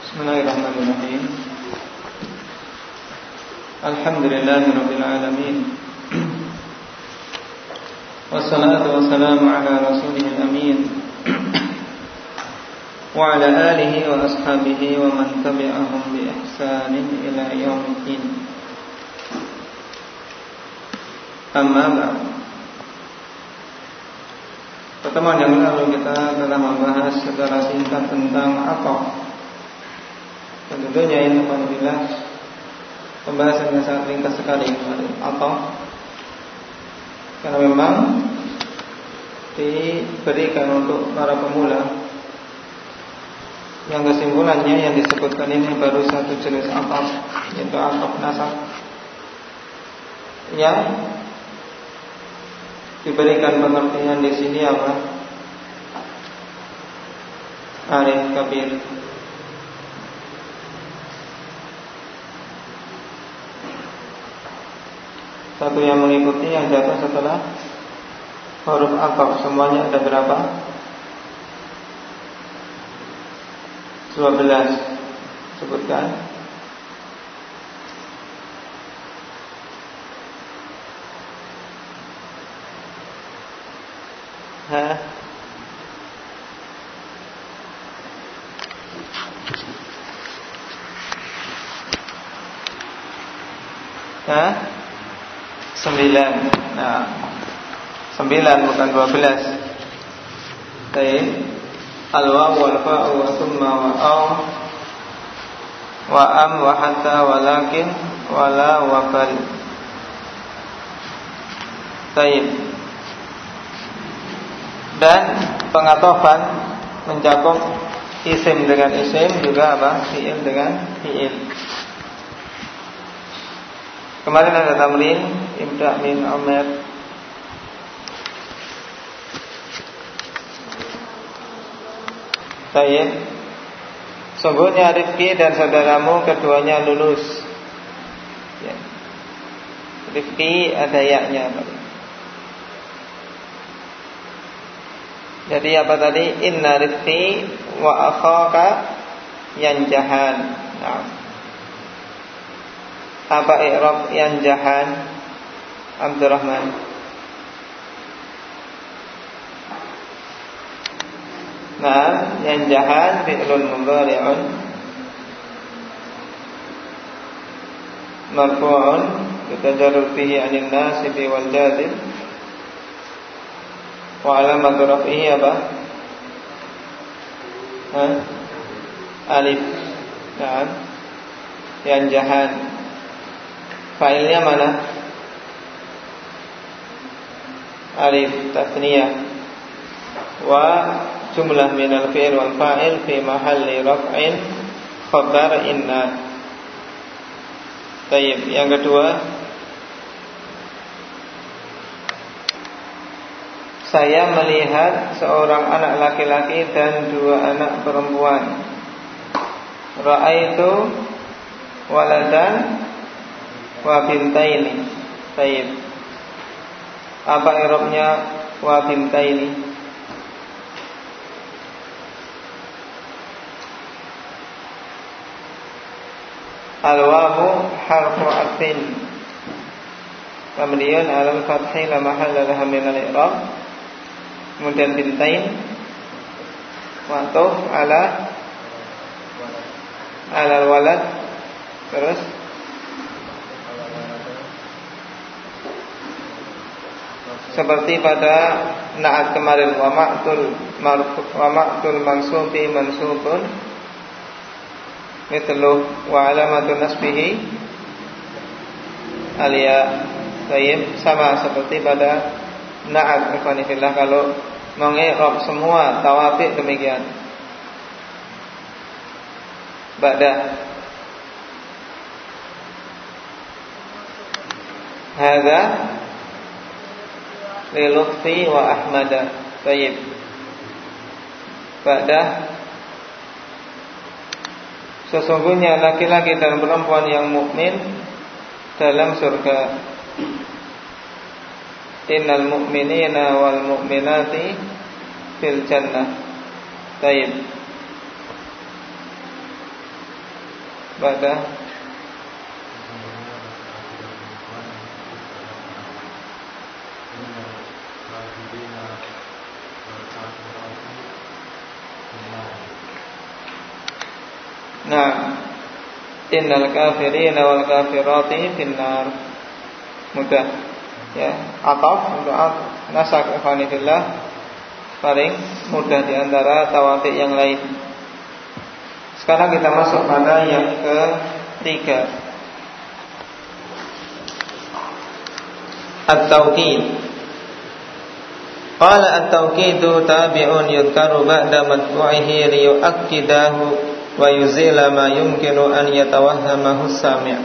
Bismillahirrahmanirrahim. Alhamdulillahirabbil alamin. Wassalatu wassalamu ala rasulil amin. Wa ala alihi wa ashabihi wa man tabi'ahum bi ihsanin ila yaumiddin. Amma ba'd. Pertemuan yang lalu kita telah membahas secara singkat tentang apa. Dan tentunya ini alhamdulillah pembahasan yang sangat ringkas sekali apa, karena memang diberikan untuk para pemula yang kesimpulannya yang disebutkan ini baru satu jenis ataf, yaitu ataf nasab, yang diberikan pengertian di sini apa? Arif kabir. Satu yang mengikuti yang jatuh setelah huruf ataf. Semuanya ada berapa? 12. Sebutkan. Hah? Hah? 9. Nah, 9 bukan 12. Baik. Al-waw wal fa'u wa thumma wa aw wa am wa hatta walakin wala wa bal. Baik. Dan pengatofan mencakup isim dengan isim, juga apa? Fi'il dengan fi'il. Kemarin ada tamrin ibda' min Umar. Baik. Sungguhnya Rifki dan saudaramu keduanya lulus. Ya. Rifki ada ya-nya. Jadi apa tadi? Inna Rifki wa akhaka yanjahan. Nah. Apa i'rab yanjahan? Abdurrahman. Nah, yanjahan fi'lun mudhari'un marfu'un yatajarrad fihi 'anil nasibi wal jazim wa 'alamatu raf'ihi apa? Alif. Nah, yanjahan. Fa'ilnya mana? Alif tasniyah. Wa jumlah minal fi'il wal fa'il fi mahalli raf'in khabar inna. Baik, yang kedua, saya melihat seorang anak laki-laki dan 2 anak perempuan. Ra'aitu waladan wa bintaini. Baik. Apa i'rabnya wa bintaini? Al-wawu harfu atfin kemudian alal fathi la mahalla laha min al-i'rab, kemudian bintain ma'tuf ala walad, terus seperti pada na'at kemarin wa ma'tul mansubi mansubun mithlu wa alamatu nasbihi alia. Baik, sama seperti pada na'at ikhwanifillah. Kalau mengi'rab semua tawafi demikian. Ba'da hadza li Lutfi wa Ahmada. Baik. Ba'da sesungguhnya laki-laki dan perempuan yang mukmin dalam surga. Innal mu'minina wal mu'minati fil jannah. Baik. Ba'da Nah, innal kafirina wal kafirati finnar. Mudah ya, ataf untuk nasak ikhwanillah paling mudah di antara tawafi yang lain. Sekarang kita masuk pada yang ketiga, at-tawqid. Qala at-tawqidu tabi'un yudhkaru ba'da matbu'ihi liyu'akkidahu wa yuzila ma yumkinu an yatawahhamahu sami'.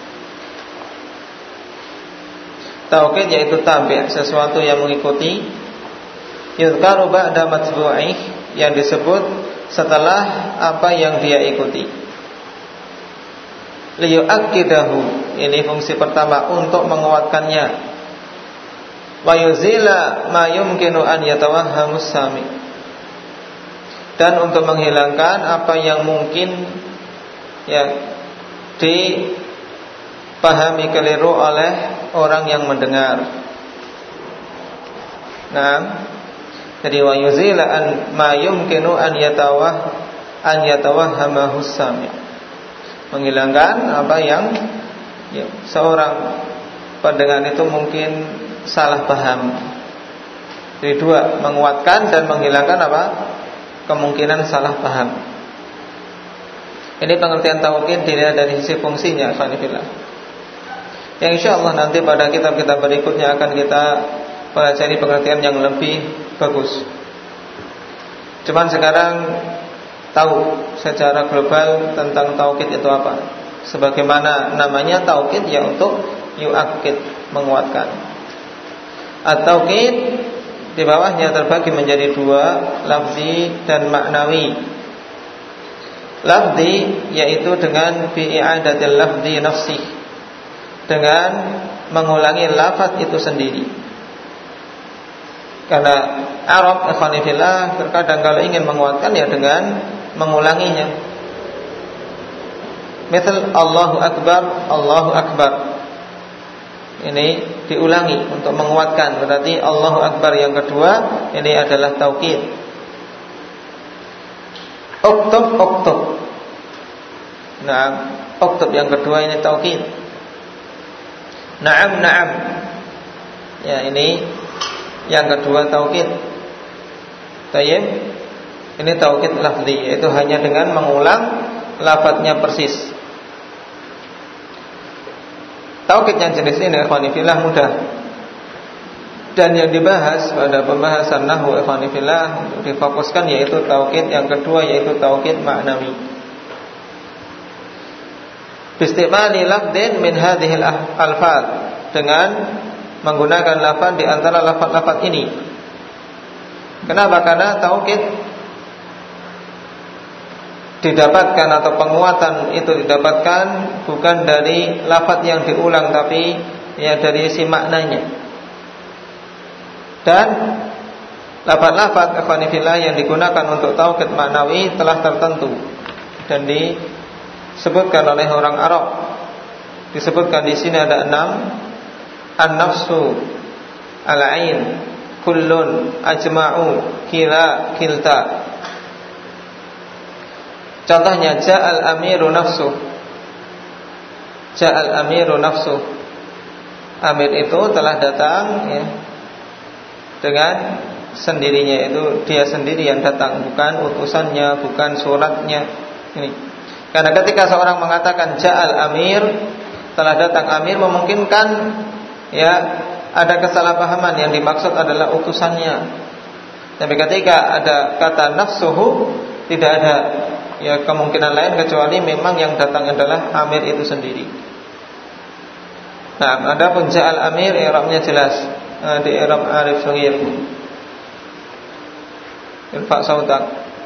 Tauqid yaitu tabi', sesuatu yang mengikuti. Yudhkaru ba'da matbu'ih, yang disebut setelah apa yang dia ikuti. Liyu'akkidahu, ini fungsi pertama, untuk menguatkannya. Wa yuzila ma yumkinu an yatawahhamus sami', dan untuk menghilangkan apa yang mungkin ya dipahami keliru oleh orang yang mendengar. Nah, jadi wa yuzila ma yumkinu an yatawahhamahu sami', menghilangkan apa yang ya, seorang pendengar itu mungkin salah paham. Jadi dua, menguatkan dan menghilangkan apa? Kemungkinan salah paham. Ini pengertian tauqid dilihat dari sisi fungsinya, Alhamdulillah. Yang insyaallah nanti pada kitab-kitab berikutnya akan kita pelajari pengertian yang lebih bagus. Cuman sekarang tahu secara global tentang tauqid itu apa. Sebagaimana namanya tauqid ya untuk yu'akkid, menguatkan. At-tauqid di bawahnya terbagi menjadi dua, lafzi dan maknawi. Lafzi yaitu dengan bi'adatil lafzi nafsi, dengan mengulangi lafaz itu sendiri. Karena Arab ikhwanifillah terkadang kalau ingin menguatkan ya dengan mengulanginya. Misal Allahu Akbar, Allahu Akbar, ini diulangi untuk menguatkan. Berarti Allahu Akbar yang kedua ini adalah tauqid. Uktub, uktub. Nah, uktub yang kedua ini tauqid. Na'am, na'am. Ya, ini yang kedua tauqid. Tayyib. Ini tauqid lafzi, yaitu hanya dengan mengulang lafadznya persis. Tauqid yang jenis ini ikhwanifillah mudah. Dan yang dibahas pada pembahasan nahwu ikhwanifillah untuk difokuskan yaitu tauqid yang kedua, yaitu tauqid maknawi. Bistimali lafdin min hadhil alfaz, dengan menggunakan lafaz di antara lafaz-lafaz ini. Kenapa? Karena tauqid didapatkan atau penguatan itu didapatkan bukan dari lafaz yang diulang, tapi ya dari isi maknanya. Dan lafaz-lafaz ikhwanifillah yang digunakan untuk tauqid maknawi telah tertentu dan disebutkan oleh orang Arab. Disebutkan di sini ada 6. An-nafsu, al-ain, kullun, ajma'u, kila, kilta. Contohnya ja'al amiru nafsuh. Ja'al amiru nafsuh. Amir itu telah datang ya, dengan sendirinya, itu dia sendiri yang datang, bukan utusannya, bukan suratnya. Ini. Karena ketika seorang mengatakan ja'al amir, telah datang amir, memungkinkan ya ada kesalahpahaman, yang dimaksud adalah utusannya. Tapi ketika ada kata nafsuhu, tidak ada ya kemungkinan lain kecuali memang yang datang adalah amir itu sendiri. Nah, adapun ja'al amir i'rabnya jelas, di i'rab arif shaghir. Irfa sautak.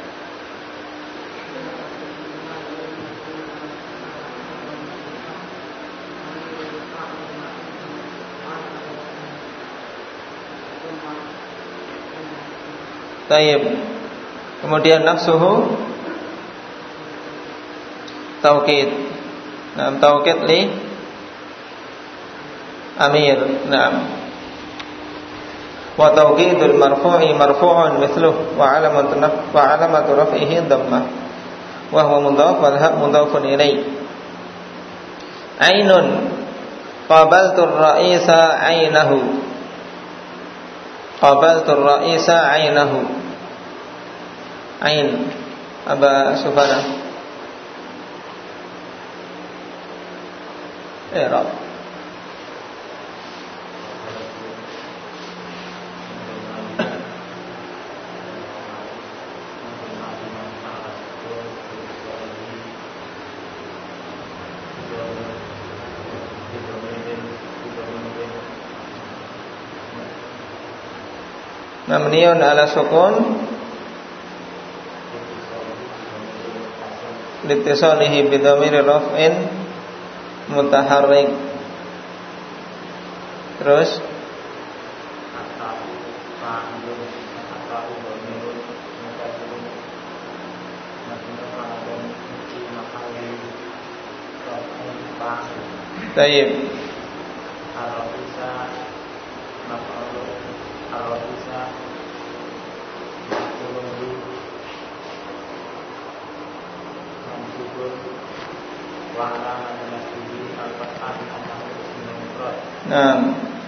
Tayyib. Kemudian nafsuhu tauqid. Naam, taukid li amir. Naam. Wa tawkidul marfu'i marfu'un mithluh wa alamatu raf'ihi dhammah wa huwa mudhaf wal ha mudhafun ilaih. Ainun qabaltu ar-ra'isa 'ainahu. Qabaltu ar-ra'isa 'ainahu. Ain Aba Sufana. I'rab. Mabniun ala sukun litisalihi bidhamiri raf'in mutaharrik. Terus Tayyib. Nah,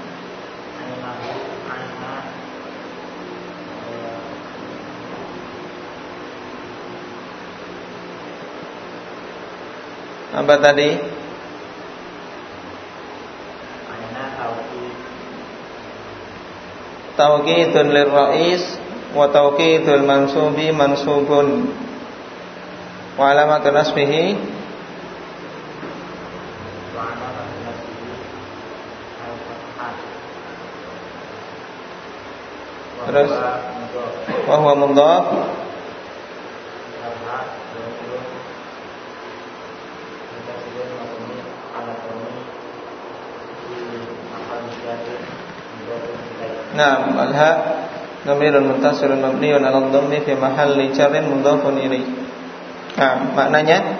apa tadi? Tawqidun lirra'is wa tawqidul mansubi mansubun wa alamatu nasbihi terus wa huwa mudhaf Naam, al-ha dhamirun muttasilun mabniun 'ala dhammi fi mahalli jarrin mudhafun ilaih. Nah, maknanya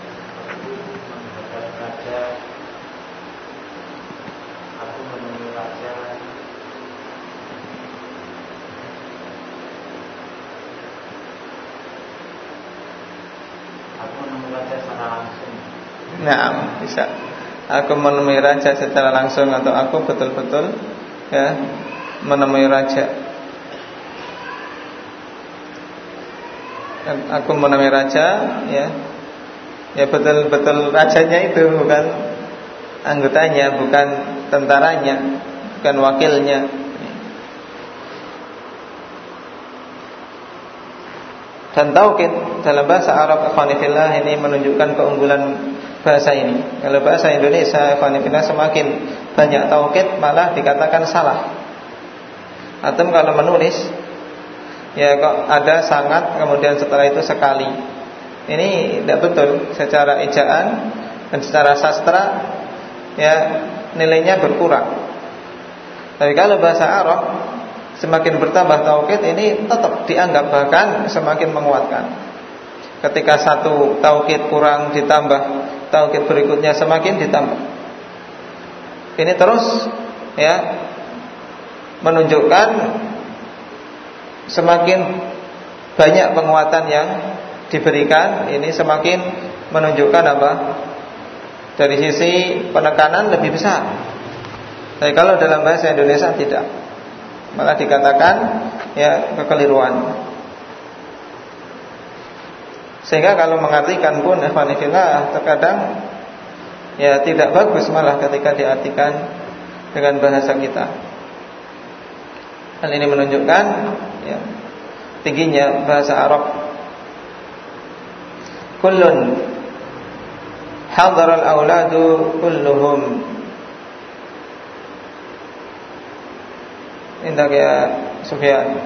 Nah, bisa. Aku menemui raja secara langsung atau aku betul-betul ya menemui raja. Aku menemui raja ya. Ya betul-betul rajanya itu, bukan anggotanya, bukan tentaranya, bukan wakilnya. Dan taukid dalam bahasa Arab ikhwanifillah ini menunjukkan keunggulan bahasa ini. Kalau bahasa Indonesia ikhwanifillah semakin banyak taukid malah dikatakan salah. Atau kalau menulis ya kok ada sangat kemudian setelah itu sekali. Ini tidak betul secara ejaan dan secara sastra ya nilainya berkurang. Tapi kalau bahasa Arab semakin bertambah taukid ini tetap dianggap bahkan semakin menguatkan. Ketika satu taukid kurang ditambah taukid berikutnya semakin ditambah. Ini terus ya menunjukkan semakin banyak penguatan yang diberikan, ini semakin menunjukkan apa? Dari sisi penekanan lebih besar. Tapi kalau dalam bahasa Indonesia tidak, malah dikatakan ya kekeliruan. Sehingga kalau mengartikan pun ikhwanifillah terkadang ya tidak bagus malah ketika diartikan dengan bahasa kita. Hal ini menunjukkan ya, tingginya bahasa Arab. Kullun hadar al-auladu kulluhum. Indah ya Sufyan.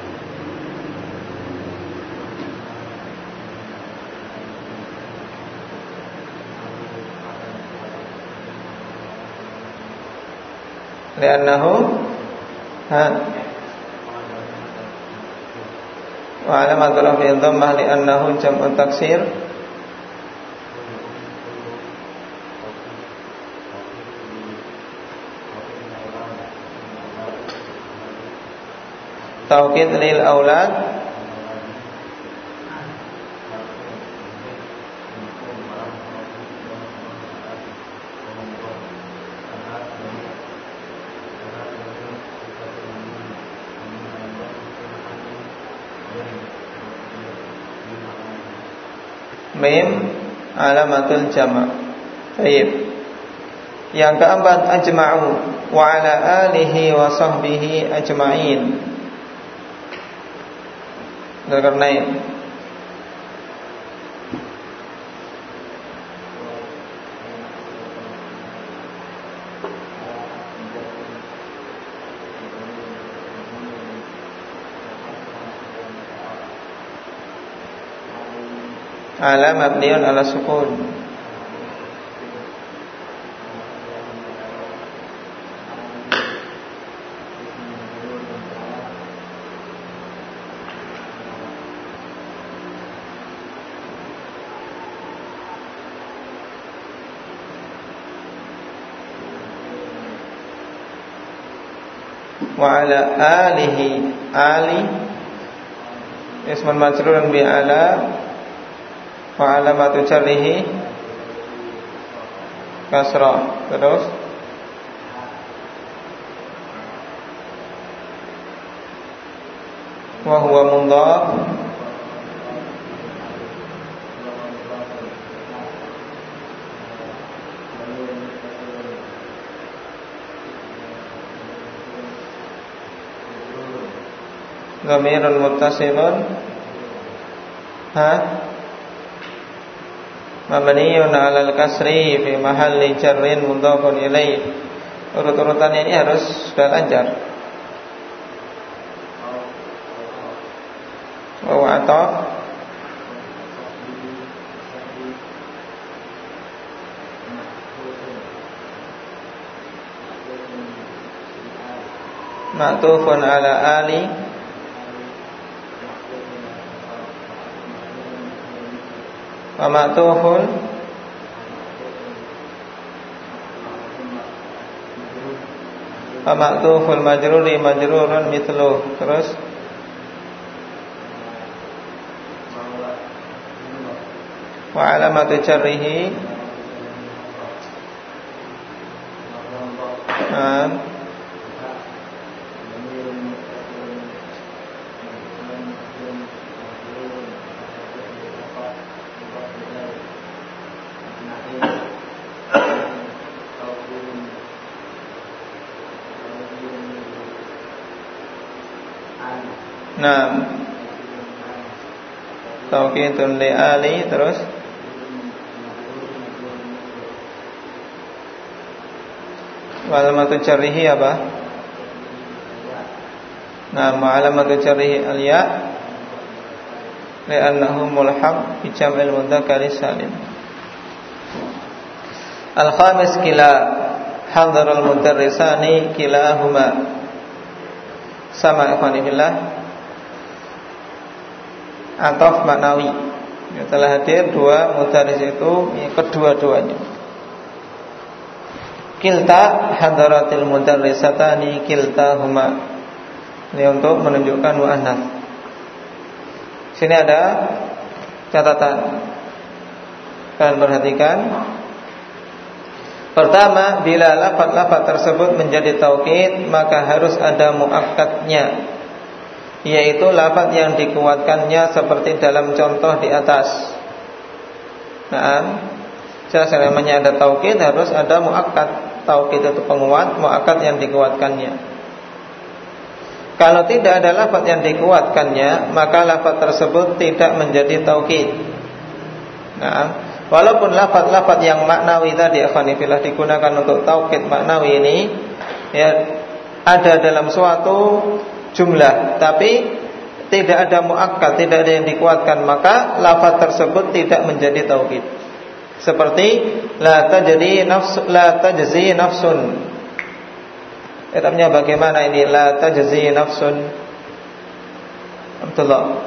Li'annahu wa alamatul rafi'i dhammah li'annahu jam'u taksir taukid lil aulad mim alamatul jama'. Baik. Yang keempat ajma'u wa ala alihi wa sahbihi ajma'in. Dzulkarnain. Ala mabniun ala sukun. Wa ala alihi, ali ismun majrurun bi ala wa alamatu jarrihi kasrah. Terus wa huwa mudhaf dhamirun muttasilun mabniun 'alal kasri fi mahalli jarrin mudhafun ilaih. Urut-urutan ini harus sudah lancar. Wa ataf ma'tufun 'ala ali wa ma'tufun wa ma'tuful majruri majrurun mithlu. Terus wa alamatu jarrihi taukidun li ali. Terus alamatu jarrihi apa? Alamatu jarrihi al-ya li'annahu mulhaq bi jam'il mudzakkar salim. Al-khamis kila hadarul mudarrisani kilahuma. Sama ikhwani fillah, ataf maknawi. Telah hadir dua mudarris itu kedua-duanya. Kilta hadaratil mudarrisatani kiltahuma. Ini untuk menunjukkan muannats. Sini ada catatan. Kalian perhatikan. Pertama, bila lafaz-lafaz tersebut menjadi taukid, maka harus ada muakkadnya, yaitu lafaz yang dikuatkannya seperti dalam contoh di atas. Jelas namanya ada taukid harus ada muakkad. Taukid itu penguat, muakkad yang dikuatkannya. Kalau tidak ada lafaz yang dikuatkannya, maka lafaz tersebut tidak menjadi taukid. Walaupun lafaz-lafaz yang maknawi tadi akhwani fillah digunakan untuk taukid maknawi ini ya ada dalam suatu jumlah, tapi tidak ada muakkad, tidak ada yang dikuatkan, maka lafaz tersebut tidak menjadi taukid. Seperti la tajzi nafsun. Artinya bagaimana ini la tajzi nafsun? Abdullah.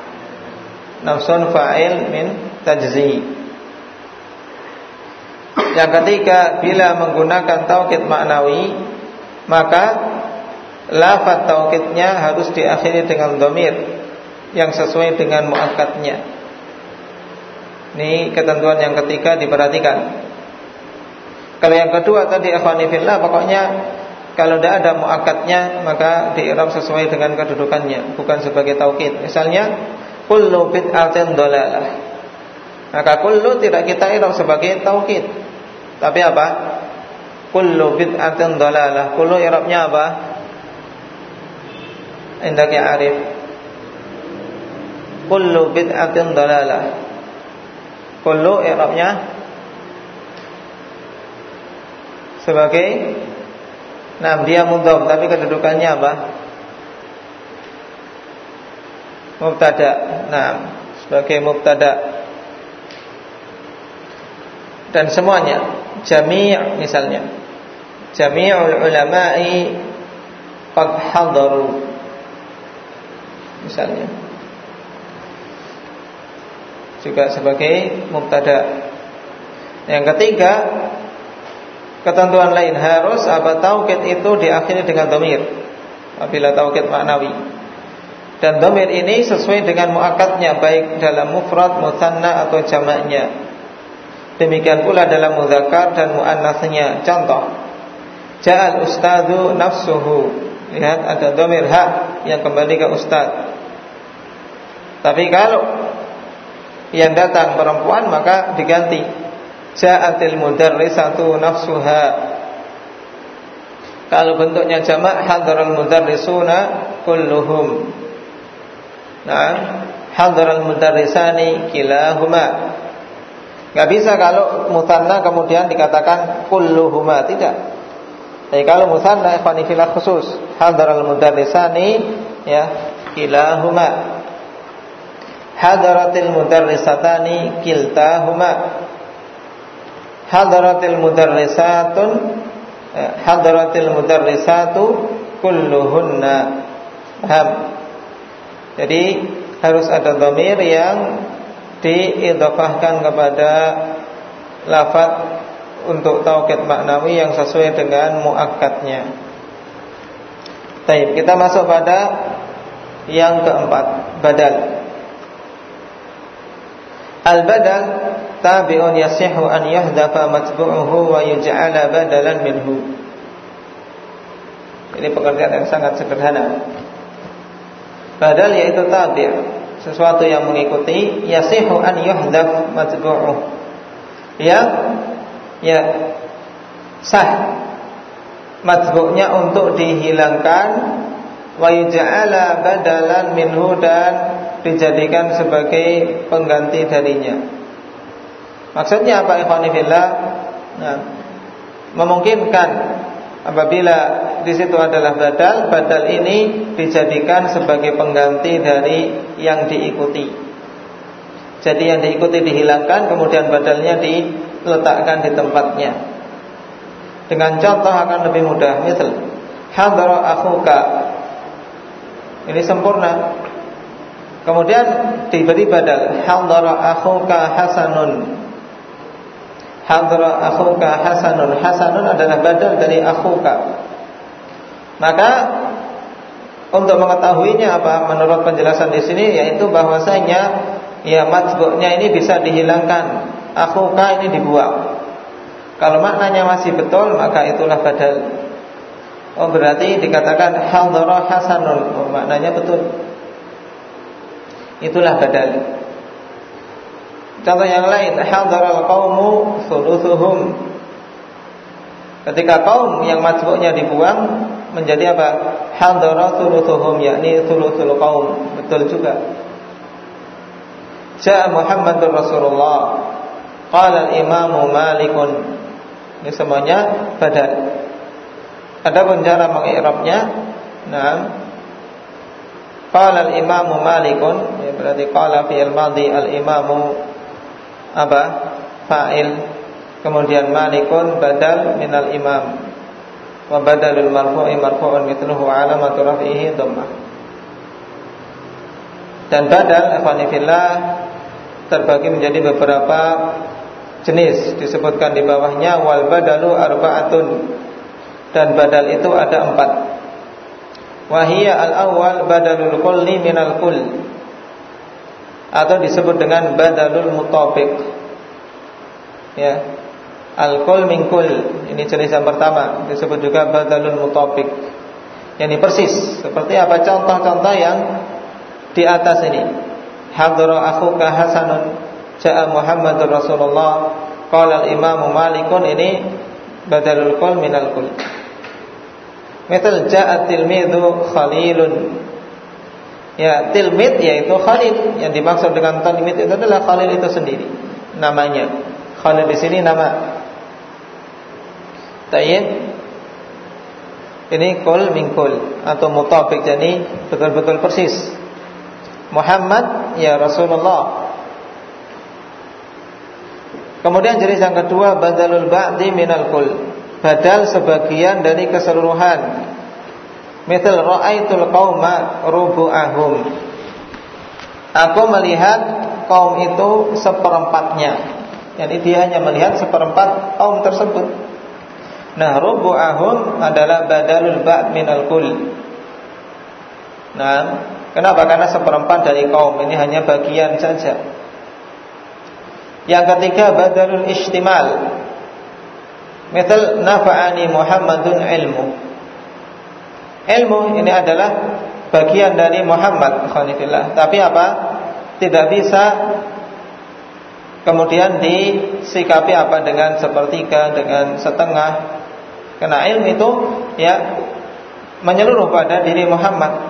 Nafsun fa'il min tajzi. Yang ketiga, bila menggunakan taukid maknawi, maka lafaz taukidnya harus diakhiri dengan dhamir yang sesuai dengan muakkadnya. Ini ketentuan yang ketiga diperhatikan. Kalau yang kedua tadi ikhwani fillah, pokoknya kalau tidak ada muakkadnya maka di'rab sesuai dengan kedudukannya, bukan sebagai taukid. Misalnya kullu bid'atin dhalalah, maka kullu tidak kita i'rab sebagai taukid, tapi apa? Kullu bid'atin dhalalah. Kullu i'rabnya apa? Indak ya arif. Kullu bid'atin dhalalah. Kullu i'rabnya sebagai dia mudhaf, tapi kedudukannya apa? Mubtada. Sebagai mubtada. Dan semuanya jami' misalnya jami'ul ulama'i qad hadaru misalnya, juga sebagai mubtada. Yang ketiga, ketentuan lain, harus apa taukid itu diakhiri dengan dhamir apabila taukid maknawi. Dan dhamir ini sesuai dengan muakkadnya, baik dalam mufrad, mutsanna atau jamaknya. Demikian pula dalam mudzakkar dan muannasnya. Contoh, ja'al ustadzu nafsuhu. Lihat ada dhamir ha yang kembali ke ustaz. Tapi kalau yang datang perempuan maka diganti ja'atil mudarrisatu nafsuha. Kalau bentuknya jamak, hadaral mudarrisuna kulluhum. Hadaral mudarrisani kilahuma. Gak bisa kalau mutsanna kemudian dikatakan kulluhuma, tidak. Tapi kalau mutsanna ikhwani fillah khusus, hadaral mudarrisani ya kilahuma. Hadaratil mudarrisatani kiltahuma. Hadaratil mudarrisatun hadaratil mudarrisatu kulluhunna. Paham? Jadi harus ada dhamir yang diidhafahkan kepada lafaz untuk taukid maknawi yang sesuai dengan muakkadnya. Baik, kita masuk pada yang keempat, badal. Al-badal tabi'un yasihu an yuhdafa matbu'uhu wa yuj'ala badalan minhu. Ini pengertian yang sangat sederhana. Badal yaitu tabi', sesuatu yang mengikuti, yasihu an yuhdaf matbu'uh, yang sah matbu'nya untuk dihilangkan, wa yuj'ala badalan minhu, dan dijadikan sebagai pengganti darinya. Maksudnya apa ikhwani fillah? Memungkinkan apabila di situ adalah badal, badal ini dijadikan sebagai pengganti dari yang diikuti. Jadi yang diikuti dihilangkan, kemudian badalnya diletakkan di tempatnya. Dengan contoh akan lebih mudah. Misal hadara akhuka, ini sempurna. Kemudian diberi badal hadara akhuka hasanun. Hadara akhuka hasanun. Hasanun adalah badal dari akhuka. Maka untuk mengetahuinya apa menurut penjelasan di sini, yaitu bahwasanya ya matbu'nya ini bisa dihilangkan, akhuka ini dibuang. Kalau maknanya masih betul maka itulah badal. Oh berarti dikatakan hadara hasanun, oh, maknanya betul. Itulah badal. Contoh yang lain, hadaral qaumu thuluthuhum. Ketika kaum yang matbu'nya dibuang menjadi apa? Hadara thuluthuhum, yakni thuluthul qaum. Betul juga. Ja'a Muhammadur Rasulullah, qala al-imamu Malikun. Ini semuanya badal. Adapun cara mengi'rabnya, qala al-imamu Malikun, ya berarti qala fi'il madhi, al-imamu apa? Fa'il. Kemudian Malikun badal minal imam. Wa badalul marfu'i marfu'un mithluhu alamatu raf'ihi dhammah. Dan badal ikhwani fillah terbagi menjadi beberapa jenis, disebutkan di bawahnya wal badalu arba'atun, dan badal itu ada 4. Wahiyya al-awwal badalul kulli minal kull, atau disebut dengan badalul mutabiq. Ya, al-kull min kull, ini jenis yang pertama, disebut juga badalul mutabiq. Yani persis seperti apa contoh-contoh yang di atas ini. Hadra akhuka Hasanun, ja'a Muhammadur Rasulullah, qala al-Imam Malikun, ini badalul kull minal kull. Misal ja'a tilmidhu Khalilun. Ya, tilmid yaitu Khalil. Yang dimaksud dengan tilmid itu adalah Khalil itu sendiri namanya. Khalil di sini nama. Tayyib. Ini kul min kul atau mutabiq, jadi betul-betul persis. Muhammad ya Rasulullah. Kemudian jenis yang kedua badalul ba'di minal kul, badal sebagian dari keseluruhan. Misal ra'aitul qauma rubu'ahum, aku melihat kaum itu seperempatnya. Jadi dia hanya melihat seperempat kaum tersebut. Nah, rubu'ahum adalah badalul ba'd minal kull. Nah, kenapa? Karena seperempat dari kaum ini hanya bagian saja. Yang ketiga badalul istimal. Misal nafa'ani Muhammadun ilmu. Ilmu ini adalah bagian dari Muhammad khanifillah. Tapi apa? Tidak bisa kemudian disikapi apa dengan sepertiga, dengan setengah. Karena ilmu itu ya menyeluruh pada diri Muhammad.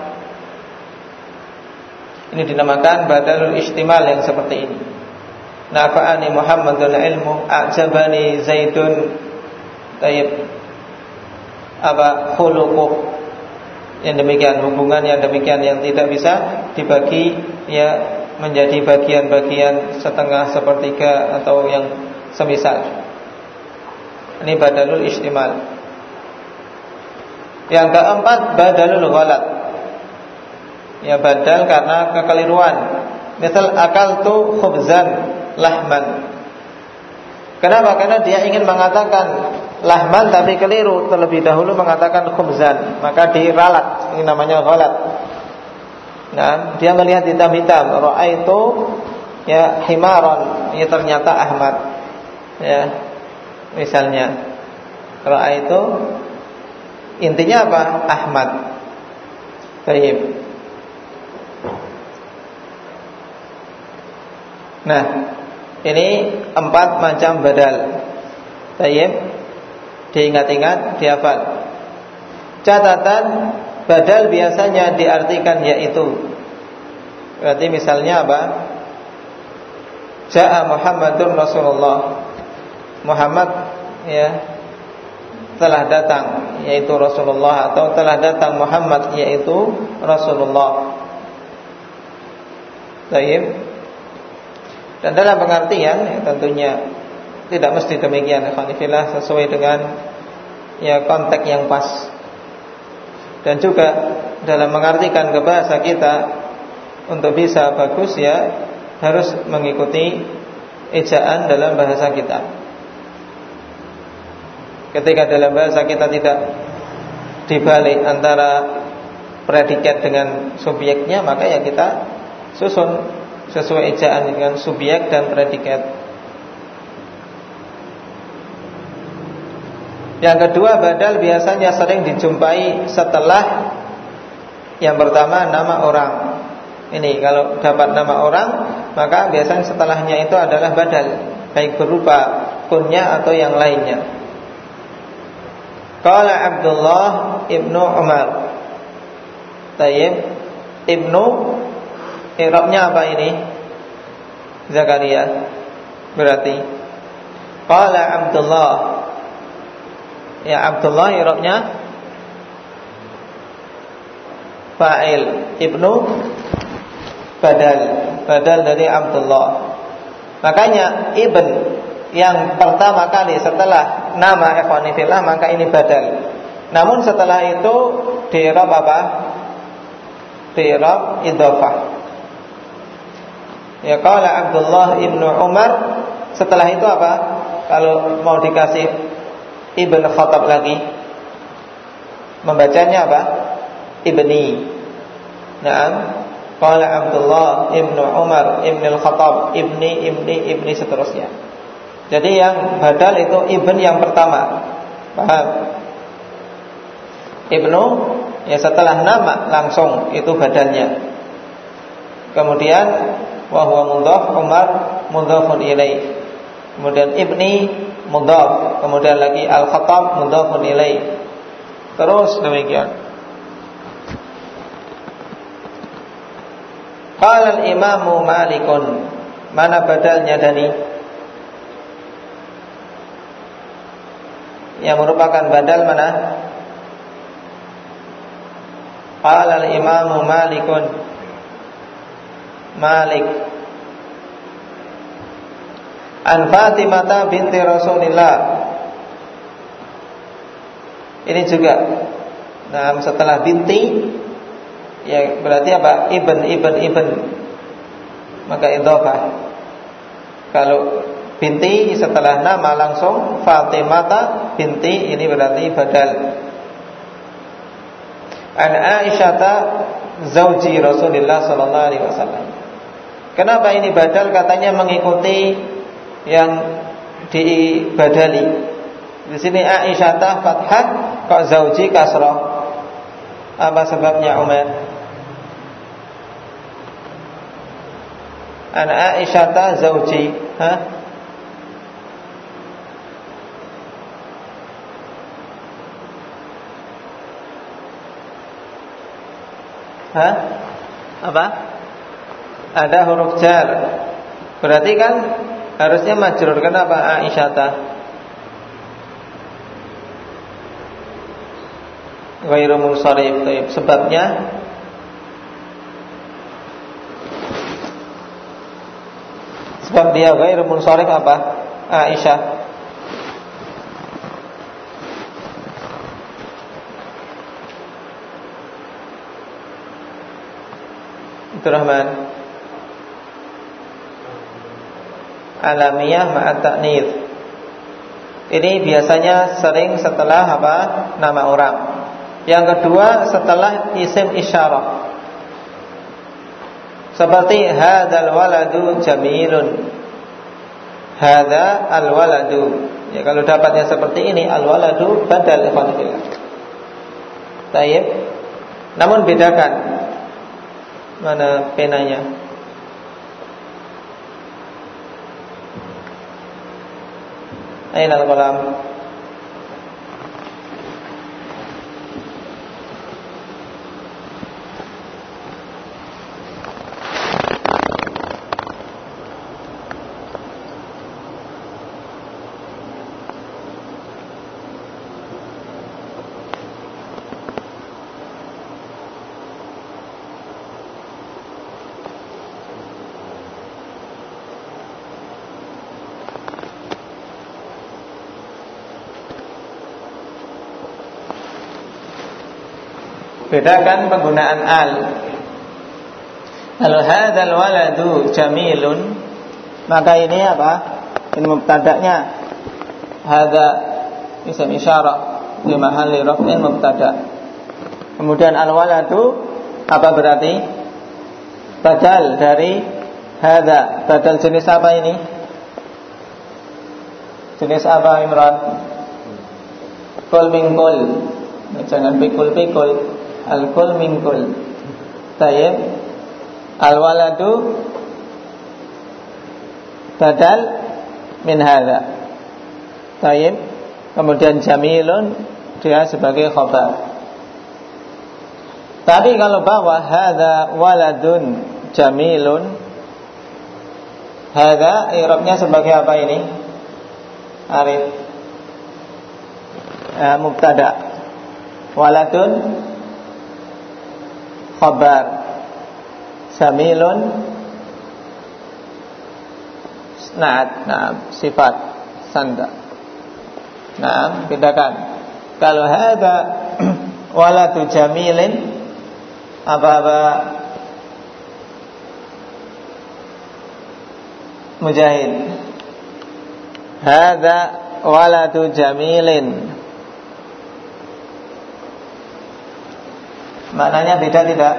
Ini dinamakan badalul istimal yang seperti ini. Nafa'ani Muhammadun ilmu, a'jabani Zaidun tayyib apa khuluquh. Yang demikian, hubungan yang demikian yang tidak bisa dibagi ya menjadi bagian-bagian setengah, sepertiga atau yang semisal. Ini badalul istimal. Yang keempat badalul ghalat. Ya, badal karena kekeliruan. Misal akaltu khubzan lahman. Kenapa? Karena dia ingin mengatakan lahman tapi keliru, terlebih dahulu mengatakan khubzan, maka diralat. Ini namanya ghalat. Nah, dia melihat hitam-hitam, ra'aitu ya himaron, ini ternyata Ahmad. Ya. Misalnya ra'aitu, intinya apa? Ahmad. Baik. Nah, ini 4 macam badal. Baik. Diingat-ingat, dihafal. Catatan, badal biasanya diartikan yaitu. Berarti misalnya apa? Ja'a Muhammadur Rasulullah. Muhammad ya telah datang, yaitu Rasulullah, atau telah datang Muhammad, yaitu Rasulullah. Baik. Dan dalam pengertian ya, tentunya tidak mesti demikian, ikhwanifillah, sesuai dengan ya konteks yang pas. Dan juga dalam mengartikan ke bahasa kita, untuk bisa bagus ya harus mengikuti ejaan dalam bahasa kita. Ketika dalam bahasa kita tidak dibalik antara predikat dengan subjeknya, maka ya kita susun sesuai ejaan dengan subjek dan predikat. Yang kedua, badal biasanya sering dijumpai setelah yang pertama nama orang. Ini kalau dapat nama orang, maka biasanya setelahnya itu adalah badal, baik berupa kunya atau yang lainnya. Qala Abdullah ibnu Umar. Tayyib. Ibnu, i'rabnya apa ini? Zakaria. Berarti qala Abdullah. Ya, Abdullah i'rabnya fa'il, ibnu badal, badal dari Abdullah. Makanya ibn yang pertama kali setelah nama ikhwanifillah, maka ini badal. Namun setelah itu di-i'rab apa? Di-i'rab idhofah. Ya, qala Abdullah ibnu Umar Setelah itu apa? Kalau mau dikasih Ibn Khattab lagi, membacanya apa? Ibni. Naam. Qala Abdullah ibnu Umar ibn al-Khattab ibni seterusnya. Jadi yang badal itu ibn yang pertama. Paham? Ibnu ya setelah nama langsung itu badalnya. Kemudian wa huwa mudhaf, Umar mudhafun ilaih. Kemudian ibni mudhaf, kemudian lagi al-Khattab mudhafun ilaih. Terus demikian. Qala al-Imamu Malikun. Mana badalnya dari yang merupakan badal mana? Qala al-Imamu Malikun. Malik an Fatimah binti Rasulillah. Ini juga. Nah, setelah binti ya berarti apa? Ibn. Maka idhofah. Kalau binti setelah nama langsung Fatimah binti, ini berarti badal. An Aisyah zauji Rasulullah sallallahu alaihi wasallam. Kenapa ini badal? Katanya mengikuti yang dibadali. Di sini Aisyah fathah, kok zauji kasrah. Apa sebabnya Umar? An Aisyah zauji, Apa? Ada huruf jar. Berarti kan harusnya majrur. Kenapa Aisyah? Ghairu munsharif. Sebabnya sebab dia ghairu munsharif apa? Aisyah. Rahman alamiyah ma'at ta'nits. Ini biasanya sering setelah apa? Nama orang. Yang kedua setelah isim isyarah. Seperti hadzal waladu jamilun. Hadza al waladu. Ya, kalau dapatnya seperti ini al waladu badal ikhwanillah. Baik. Namun bedakan. Mana penanya? Aina al-qalam? Bedakan penggunaan al. Kalau hadzal waladu jamilun, maka ini apa? Ini mubtada'nya. Hadza isim isyarah di mahalli raf'in mubtada'. Kemudian al waladu apa berarti? Badal dari hadza. Badal jenis apa ini? Jenis apa Imran? Kul min kul. Jangan pikul-pikul. Al-kul min kul. Tayyib. Al-waladu badal min hadza. Tayyib. Kemudian jamilun dia sebagai khabar. Tapi kalau bawah hadza waladun jamilun, hadza i'rabnya sebagai apa ini? Arif. Mubtada. Waladun khabar, jamilun sifat sanda. Bedakan. Kalau hadza waladu jamilin, apa Mujahid? hadza waladu jamilin. Maknanya beda tidak?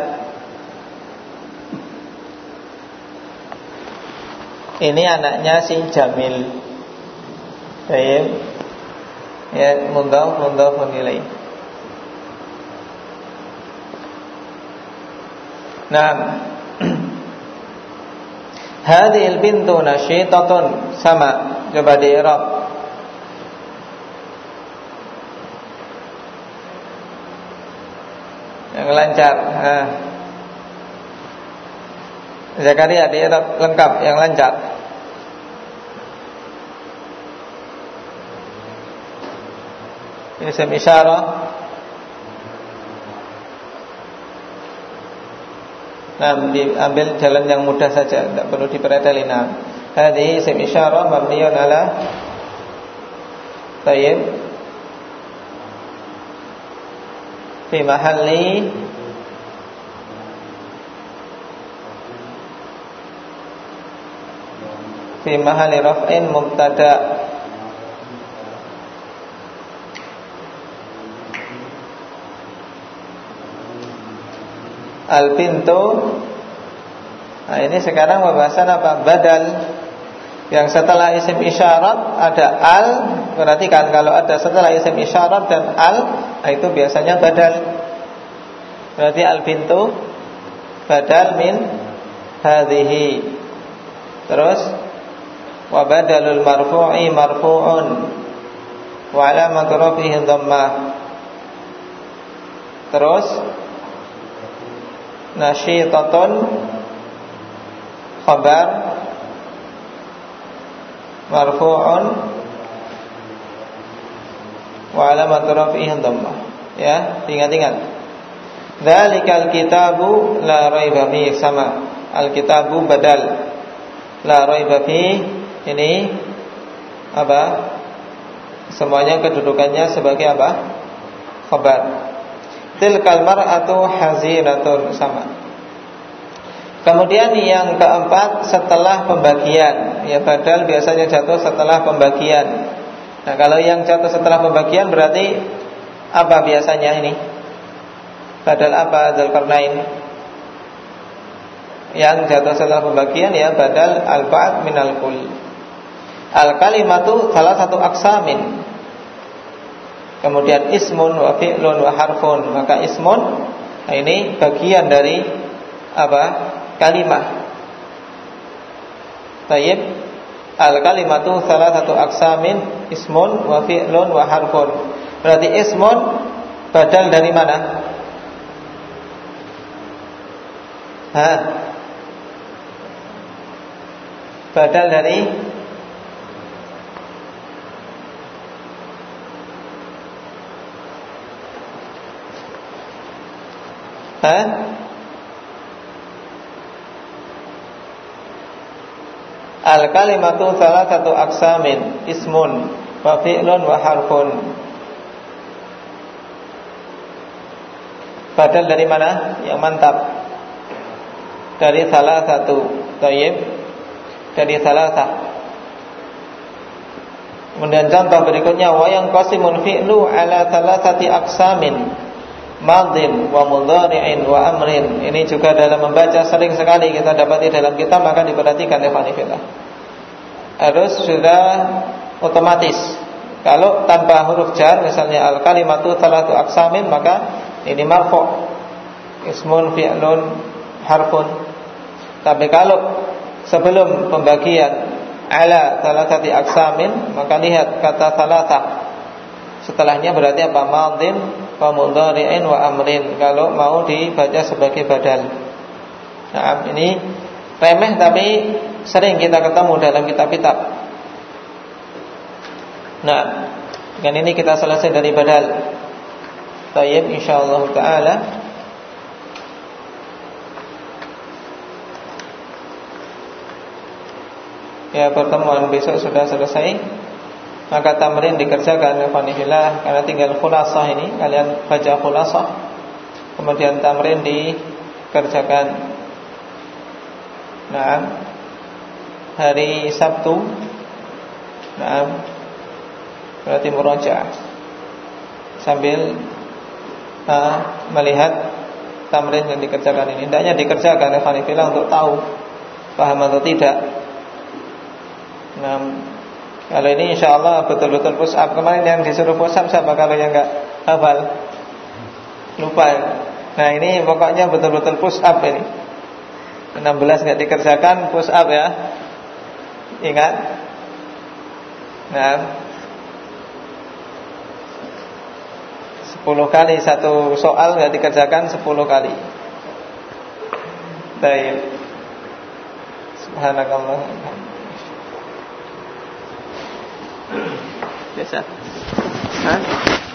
Ini anaknya si Jamil. Baik. Ya, mudhaf ilaih. Nah, hadhil bintu nasyitatun, sama, coba di i'rab. Yang lancar. Zakaria di i'rab lengkap yang lancar. Isim isyarah. Nah, diambil jalan yang mudah saja, tidak perlu dipereteli. Nah, hadhihi isim isyarah mabniyun ala tayyib fi mahalli raf'in mubtada. Al-pintu. Nah, ini sekarang pembahasan apa? Badal. Yang setelah isim isyarat ada al. Perhatikan, kalau ada setelah isim isyarat dan al, nah itu biasanya badal. Berarti al-pintu badal min hadhihi. Terus wa badalul marfu'i marfu'un wa alamatu rafihi dhammah. Terus nasyitatun khabar marfu'un wa alamatu rafihi dhammah. Ya, ingat-ingat. Dzalikal kitabu la raiba fihi, sama. Al-kitabu badal, la raiba fihi ini apa? Semuanya kedudukannya sebagai apa? Khabar. Tilkal mar'atu hazinatun, sama. Kemudian yang keempat setelah pembagian. Ya, badal biasanya jatuh setelah pembagian. Nah, kalau yang jatuh setelah pembagian berarti apa biasanya ini? Badal apa Dzulqarnain? Yang jatuh setelah pembagian ya badal al-ba'd minal kull. Al-kalimatu salah satu aksamin. Kemudian ismun wa fi'lun wa harfun. Maka ismun, nah ini bagian dari apa? Kalimah. Tayyib. Al-kalimatu salah satu aksamin, ismun wa fi'lun wa harfun. Berarti ismun badal dari mana? Badal dari al-kalimatu salasatu aqsamin, ismun wa fi'lun wa harfun. Badal dari mana? Yang mantap. Dari salah satu. Thayyib. Dari salah satu. Kemudian contoh berikutnya, wa yanqasimun fi'lu ala salasati aqsamin, madin wa mudhari'in wa amrin. Ini juga dalam membaca sering sekali kita dapati dalam kitab, maka diperhatikan ya fanifillah. Harus sudah otomatis. Kalau tanpa huruf jar, misalnya al-kalimatu salatu aqsamin, maka ini marfu', ismun, fi'lun, harfun. Tapi kalau sebelum pembagian ala salasati aqsamin, maka lihat kata salasa. Setelahnya berarti apa? Madin wa mudhari'in wa amrin, kalau mau dibaca sebagai badal. Nah, ini remeh tapi sering kita ketemu dalam kitab-kitab. Nah, dengan ini kita selesai dari badal. Baik, insyaallah taala. Ya, pertemuan besok sudah selesai. Maka tamrin dikerjakan alhamdulillah, karena tinggal khulasah ini, kalian baca khulasah. Kemudian tamrin dikerjakan. Nah, hari Sabtu Nah, berarti murojaah sambil melihat tamrin yang dikerjakan ini. Hendaknya dikerjakan ikhwanifillah untuk tahu paham atau tidak. Nah, kalau ini insyaallah betul-betul push up. Kemarin yang disuruh push up siapa kalau yang enggak hafal? Lupa. Nah, ini pokoknya betul-betul push up ini. 16 enggak dikerjakan, push up ya. Ingat. Nah, 10 kali satu soal enggak dikerjakan 10 kali. Baik. Subhanakallah. Biasa. Hah?